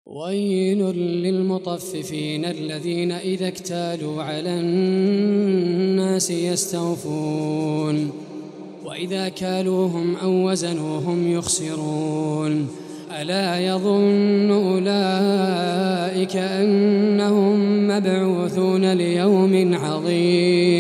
ويل للمطففين الذين إذا اكتالوا على الناس يستوفون وإذا كالوهم أو وزنوهم يخسرون ألا يظن أولئك أنهم مبعوثون ليوم عظيم